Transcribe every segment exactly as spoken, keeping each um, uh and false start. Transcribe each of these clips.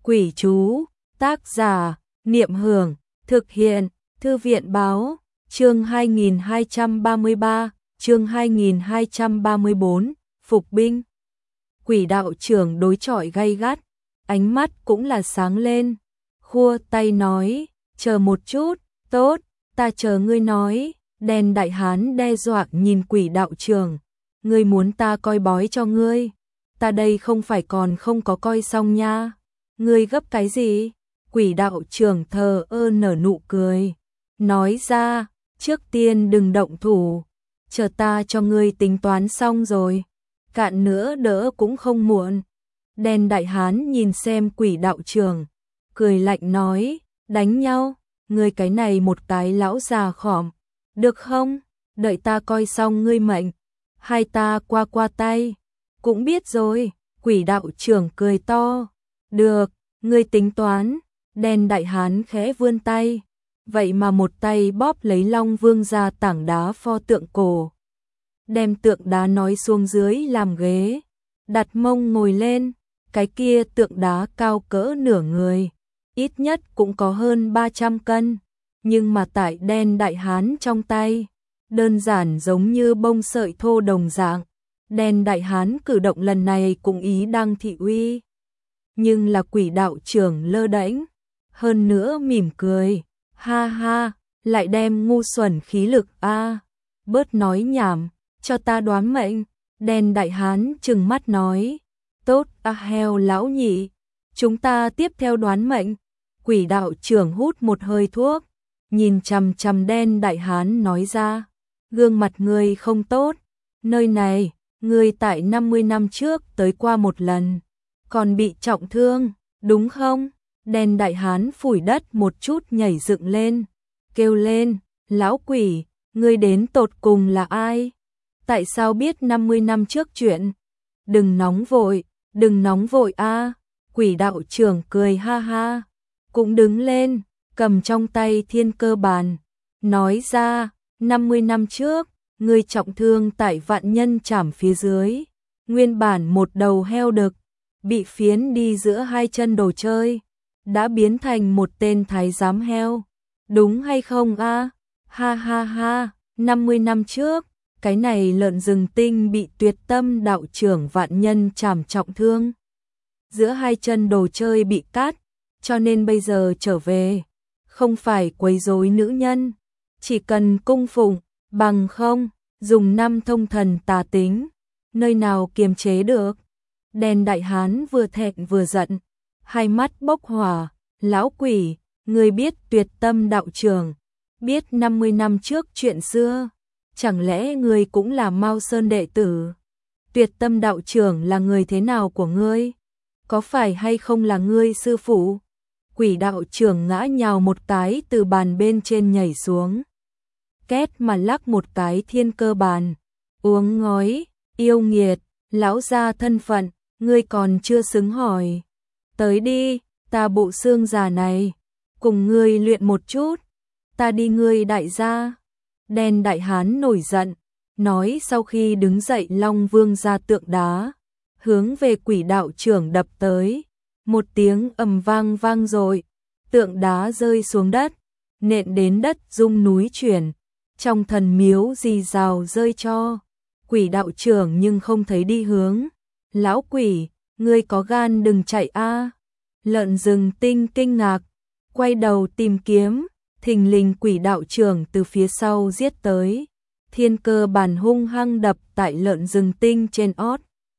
Quỷ chú, tác giả, Niệm Hưởng, thực hiện, Thư viện báo, chương hai nghìn hai trăm ba mươi ba, chương hai nghìn hai trăm ba mươi bốn, phục binh. Quỷ đạo trưởng đối chọi gay gắt, ánh mắt cũng là sáng lên, khua tay nói, chờ một chút, tốt, ta chờ ngươi nói. Đen đại hán đe dọa nhìn quỷ đạo trưởng, ngươi muốn ta coi bói cho ngươi, ta đây không phải còn không có coi xong nha, ngươi gấp cái gì? Quỷ đạo trưởng thờ ơ nở nụ cười, nói ra, trước tiên đừng động thủ, chờ ta cho ngươi tính toán xong rồi, cạn nữa đỡ cũng không muộn. Đen đại hán nhìn xem quỷ đạo trưởng, cười lạnh nói, đánh nhau, ngươi cái này một cái lão già khỏm, được không? Đợi ta coi xong ngươi mệnh, hai ta qua qua tay, cũng biết rồi. Quỷ đạo trưởng cười to, được, ngươi tính toán. Đen đại hán khẽ vươn tay, vậy mà một tay bóp lấy Long Vương ra tảng đá pho tượng cổ, đem tượng đá nói xuống dưới làm ghế, đặt mông ngồi lên. Cái kia tượng đá cao cỡ nửa người, ít nhất cũng có hơn ba trăm cân, nhưng mà tại đen đại hán trong tay, đơn giản giống như bông sợi thô đồng dạng. Đen đại hán cử động lần này cũng ý đang thị uy, nhưng là quỷ đạo trưởng lơ đễnh, hơn nữa mỉm cười, ha ha, lại đem ngu xuẩn khí lực a, à, bớt nói nhảm, cho ta đoán mệnh. Đen đại hán trừng mắt nói, tốt a heo lão nhị, chúng ta tiếp theo đoán mệnh. Quỷ đạo trưởng hút một hơi thuốc, nhìn chằm chằm đen đại hán nói ra, gương mặt ngươi không tốt, nơi này, ngươi tại năm mươi năm trước tới qua một lần, còn bị trọng thương, đúng không? Đen đại hán phủi đất một chút nhảy dựng lên, kêu lên, lão quỷ, ngươi đến tột cùng là ai? Tại sao biết năm mươi năm trước chuyện? Đừng nóng vội, đừng nóng vội a. Quỷ đạo trưởng cười ha ha, cũng đứng lên, cầm trong tay thiên cơ bàn, nói ra, năm mươi năm trước, ngươi trọng thương tại vạn nhân trảm phía dưới, nguyên bản một đầu heo đực, bị phiến đi giữa hai chân đồ chơi, đã biến thành một tên thái giám heo, đúng hay không a? Ha ha ha, năm mươi năm trước, cái này lợn rừng tinh bị Tuyệt Tâm đạo trưởng vạn nhân trảm trọng thương, giữa hai chân đồ chơi bị cắt, cho nên bây giờ trở về, không phải quấy rối nữ nhân, chỉ cần cung phụng, bằng không, dùng năm thông thần tà tính, nơi nào kiềm chế được. Đen đại hán vừa thẹn vừa giận, hai mắt bốc hỏa, lão quỷ, ngươi biết Tuyệt Tâm đạo trưởng, biết năm mươi năm trước chuyện xưa, chẳng lẽ ngươi cũng là Mao Sơn đệ tử? Tuyệt Tâm đạo trưởng là người thế nào của ngươi? Có phải hay không là ngươi sư phụ? Quỷ đạo trưởng ngã nhào một cái từ bàn bên trên nhảy xuống, két mà lắc một cái thiên cơ bàn, uống ngói, yêu nghiệt, lão gia thân phận, ngươi còn chưa xứng hỏi. Tới đi, ta bộ xương già này, cùng ngươi luyện một chút, ta đi ngươi đại gia. Đen đại hán nổi giận, nói sau khi đứng dậy Long Vương ra tượng đá, hướng về quỷ đạo trưởng đập tới, một tiếng ầm vang vang rồi, tượng đá rơi xuống đất, nện đến đất rung núi chuyển, trong thần miếu rì rào rơi cho. Quỷ đạo trưởng nhưng không thấy đi hướng, lão quỷ, ngươi có gan đừng chạy a. Lợn rừng tinh kinh ngạc, quay đầu tìm kiếm, thình lình quỷ đạo trưởng từ phía sau giết tới, thiên cơ bàn hung hăng đập tại lợn rừng tinh trên ót.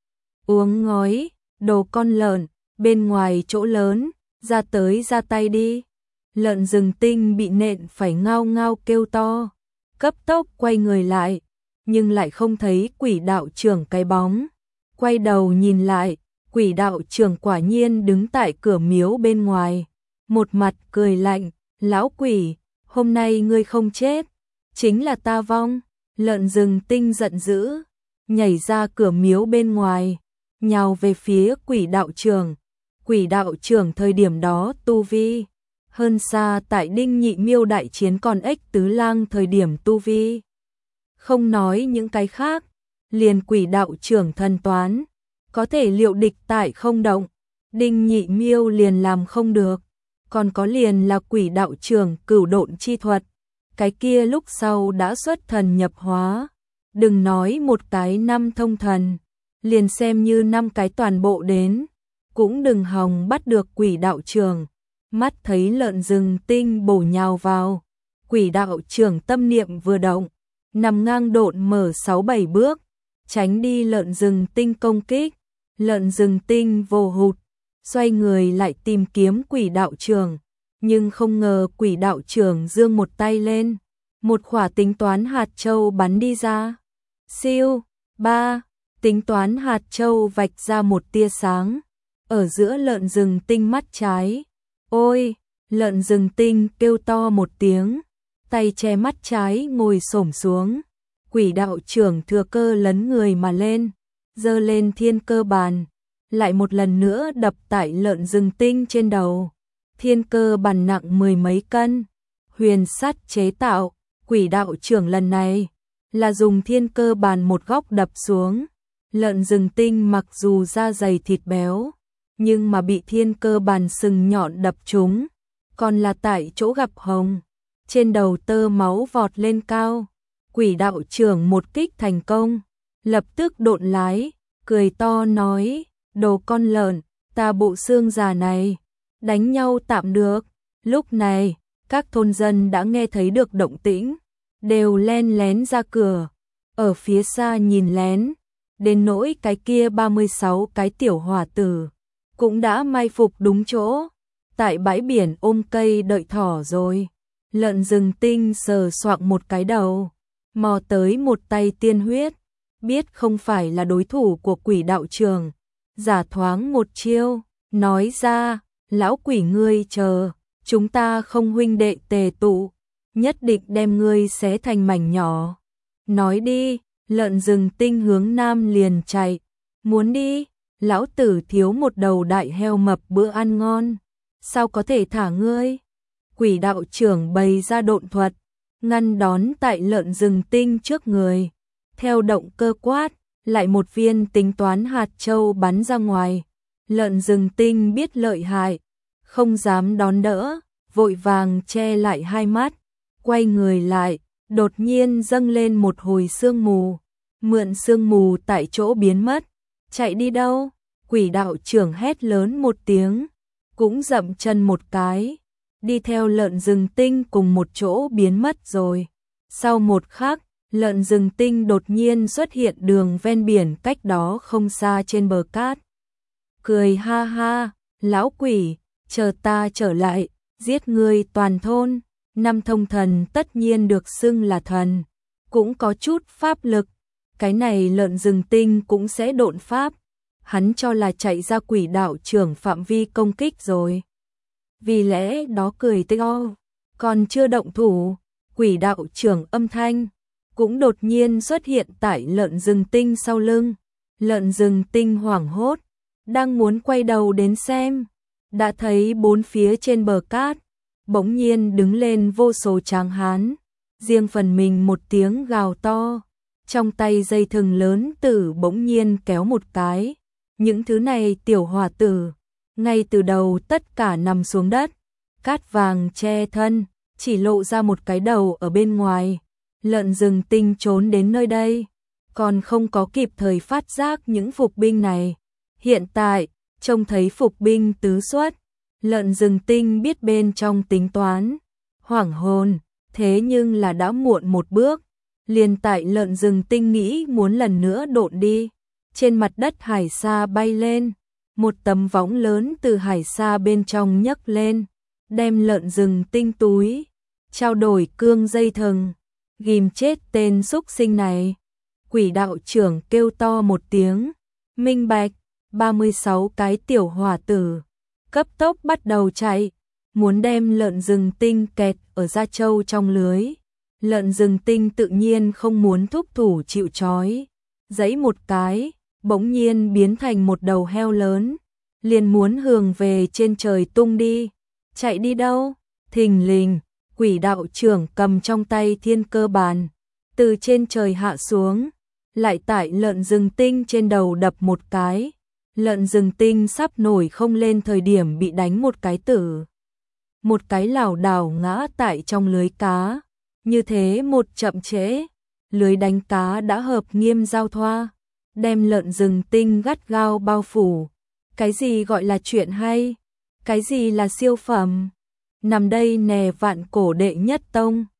Uống ngói, đồ con lợn, bên ngoài chỗ lớn, ra tới ra tay đi. Lợn rừng tinh bị nện phải ngao ngao kêu to, cấp tốc quay người lại, nhưng lại không thấy quỷ đạo trưởng cái bóng. Quay đầu nhìn lại, quỷ đạo trưởng quả nhiên đứng tại cửa miếu bên ngoài, một mặt cười lạnh, lão quỷ, hôm nay ngươi không chết, chính là ta vong. Lợn rừng tinh giận dữ, nhảy ra cửa miếu bên ngoài, nhào về phía quỷ đạo trưởng. Quỷ đạo trưởng thời điểm đó tu vi hơn xa tại Đinh Nhị Miêu đại chiến con ếch tứ lang thời điểm tu vi. Không nói những cái khác, liền quỷ đạo trưởng thần toán, có thể liệu địch tại không động, Đinh Nhị Miêu liền làm không được, còn có liền là quỷ đạo trưởng cửu độn chi thuật, cái kia lúc sau đã xuất thần nhập hóa, đừng nói một cái năm thông thần, liền xem như năm cái toàn bộ đến, cũng đừng hòng bắt được quỷ đạo trưởng. Mắt thấy lợn rừng tinh bổ nhào vào, quỷ đạo trưởng tâm niệm vừa động, nằm ngang độn mở sáu bảy bước, tránh đi lợn rừng tinh công kích. Lợn rừng tinh vồ hụt, xoay người lại tìm kiếm quỷ đạo trưởng, nhưng không ngờ quỷ đạo trưởng giương một tay lên, một khỏa tính toán hạt châu bắn đi ra. Siêu, ba, tính toán hạt châu vạch ra một tia sáng, ở giữa lợn rừng tinh mắt trái. Ôi, lợn rừng tinh kêu to một tiếng, tay che mắt trái ngồi xổm xuống. Quỷ đạo trưởng thừa cơ lấn người mà lên, giơ lên thiên cơ bàn, lại một lần nữa đập tại lợn rừng tinh trên đầu. Thiên cơ bàn nặng mười mấy cân, huyền sắt chế tạo, quỷ đạo trưởng lần này là dùng thiên cơ bàn một góc đập xuống. Lợn rừng tinh mặc dù da dày thịt béo, nhưng mà bị thiên cơ bàn sừng nhọn đập trúng, còn là tại chỗ gặp hồng, trên đầu tơ máu vọt lên cao. Quỷ đạo trưởng một kích thành công, lập tức độn lái, cười to nói, đồ con lợn, ta bộ xương già này, đánh nhau tạm được. Lúc này, các thôn dân đã nghe thấy được động tĩnh, đều len lén ra cửa, ở phía xa nhìn lén, đến nỗi cái kia ba mươi sáu cái tiểu hỏa tử, cũng đã mai phục đúng chỗ, tại bãi biển ôm cây đợi thỏ rồi. Lợn rừng tinh sờ soạng một cái đầu, mò tới một tay tiên huyết, biết không phải là đối thủ của quỷ đạo trưởng, giả thoáng một chiêu, nói ra, lão quỷ ngươi chờ, chúng ta không huynh đệ tề tụ, nhất định đem ngươi xé thành mảnh nhỏ. Nói đi, lợn rừng tinh hướng nam liền chạy, muốn đi, lão tử thiếu một đầu đại heo mập bữa ăn ngon, sao có thể thả ngươi? Quỷ đạo trưởng bày ra độn thuật, ngăn đón tại lợn rừng tinh trước người, theo động cơ quát, lại một viên tính toán hạt châu bắn ra ngoài. Lợn rừng tinh biết lợi hại, không dám đón đỡ, vội vàng che lại hai mắt, quay người lại, đột nhiên dâng lên một hồi sương mù, mượn sương mù tại chỗ biến mất. Chạy đi đâu? Quỷ đạo trưởng hét lớn một tiếng, cũng dậm chân một cái, đi theo lợn rừng tinh cùng một chỗ biến mất rồi. Sau một khắc, lợn rừng tinh đột nhiên xuất hiện đường ven biển cách đó không xa trên bờ cát. Cười ha ha, lão quỷ, chờ ta trở lại, giết ngươi toàn thôn. Năm thông thần tất nhiên được xưng là thần, cũng có chút pháp lực. Cái này lợn rừng tinh cũng sẽ độn pháp, hắn cho là chạy ra quỷ đạo trưởng phạm vi công kích rồi. Vì lẽ đó cười to, còn chưa động thủ, quỷ đạo trưởng âm thanh cũng đột nhiên xuất hiện tại lợn rừng tinh sau lưng. Lợn rừng tinh hoảng hốt, đang muốn quay đầu đến xem, đã thấy bốn phía trên bờ cát bỗng nhiên đứng lên vô số tráng hán, riêng phần mình một tiếng gào to, trong tay dây thừng lớn tử bỗng nhiên kéo một cái. Những thứ này tiểu hỏa tử, ngay từ đầu tất cả nằm xuống đất, cát vàng che thân, chỉ lộ ra một cái đầu ở bên ngoài. Lợn rừng tinh trốn đến nơi đây, còn không có kịp thời phát giác những phục binh này. Hiện tại, trông thấy phục binh tứ xuất, lợn rừng tinh biết bên trong tính toán, hoảng hồn, thế nhưng là đã muộn một bước. Liền tại lợn rừng tinh nghĩ muốn lần nữa độn đi, trên mặt đất hải sa bay lên, một tấm võng lớn từ hải sa bên trong nhấc lên, đem lợn rừng tinh túi, trao đổi cương dây thừng, ghim chết tên xúc sinh này. Quỷ đạo trưởng kêu to một tiếng, minh bạch, ba mươi sáu cái tiểu hỏa tử, cấp tốc bắt đầu chạy, muốn đem lợn rừng tinh kẹt ở da trâu trong lưới. Lợn rừng tinh tự nhiên không muốn thúc thủ chịu trói, giãy một cái, bỗng nhiên biến thành một đầu heo lớn, liền muốn hướng về trên trời tung đi. Chạy đi đâu? Thình lình, quỷ đạo trưởng cầm trong tay thiên cơ bàn, từ trên trời hạ xuống, lại tại lợn rừng tinh trên đầu đập một cái, Lợn rừng tinh sắp nổi không lên thời điểm bị đánh một cái tử. Một cái lảo đảo ngã tại trong lưới cá. Như thế một chậm trễ, lưới đánh cá đã hợp nghiêm giao thoa, đem lợn rừng tinh gắt gao bao phủ. Cái gì gọi là chuyện hay? Cái gì là siêu phẩm? Nằm đây nè vạn cổ đệ nhất tông.